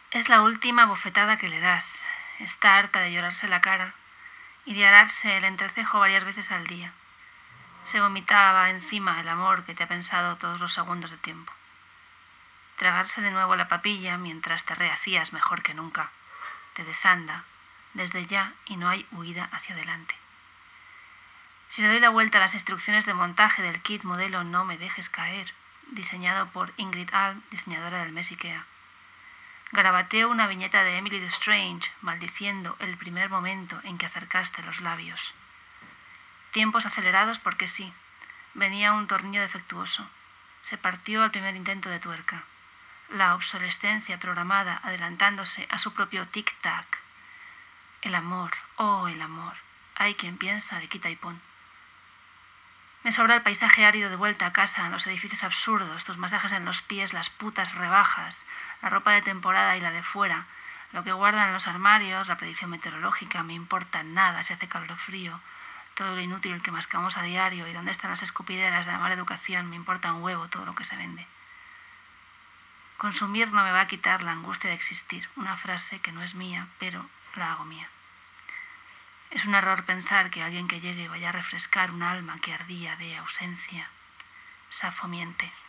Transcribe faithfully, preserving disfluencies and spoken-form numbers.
Es la última bofetada que le das. Está harta de llorarse la cara y de ararse el entrecejo varias veces al día. Se vomitaba encima el amor que te ha pensado todos los segundos de tiempo. Tragarse de nuevo la papilla mientras te rehacías mejor que nunca. Te desanda desde ya y no hay huida hacia adelante. Si le doy la vuelta a las instrucciones de montaje del kit modelo No me dejes caer, diseñado por Ingrid Alm, diseñadora del mes IKEA. Garabateo una viñeta de Emily Strange, maldiciendo el primer momento en que acercaste los labios. Tiempos acelerados porque sí. Venía un tornillo defectuoso. Se partió al primer intento de tuerca. La obsolescencia programada adelantándose a su propio tic-tac. El amor, oh, el amor. Hay quien piensa de quita y pon. Me sobra el paisaje árido de vuelta a casa, los edificios absurdos, tus masajes en los pies, las putas rebajas, la ropa de temporada y la de fuera, lo que guardan en los armarios, la predicción meteorológica, me importa nada si hace calor o frío, todo lo inútil que mascamos a diario y dónde están las escupideras de la mala educación, me importa un huevo todo lo que se vende. Consumir no me va a quitar la angustia de existir, una frase que no es mía, pero la hago mía. Es un error pensar que alguien que llegue vaya a refrescar un alma que ardía de ausencia. Safo miente.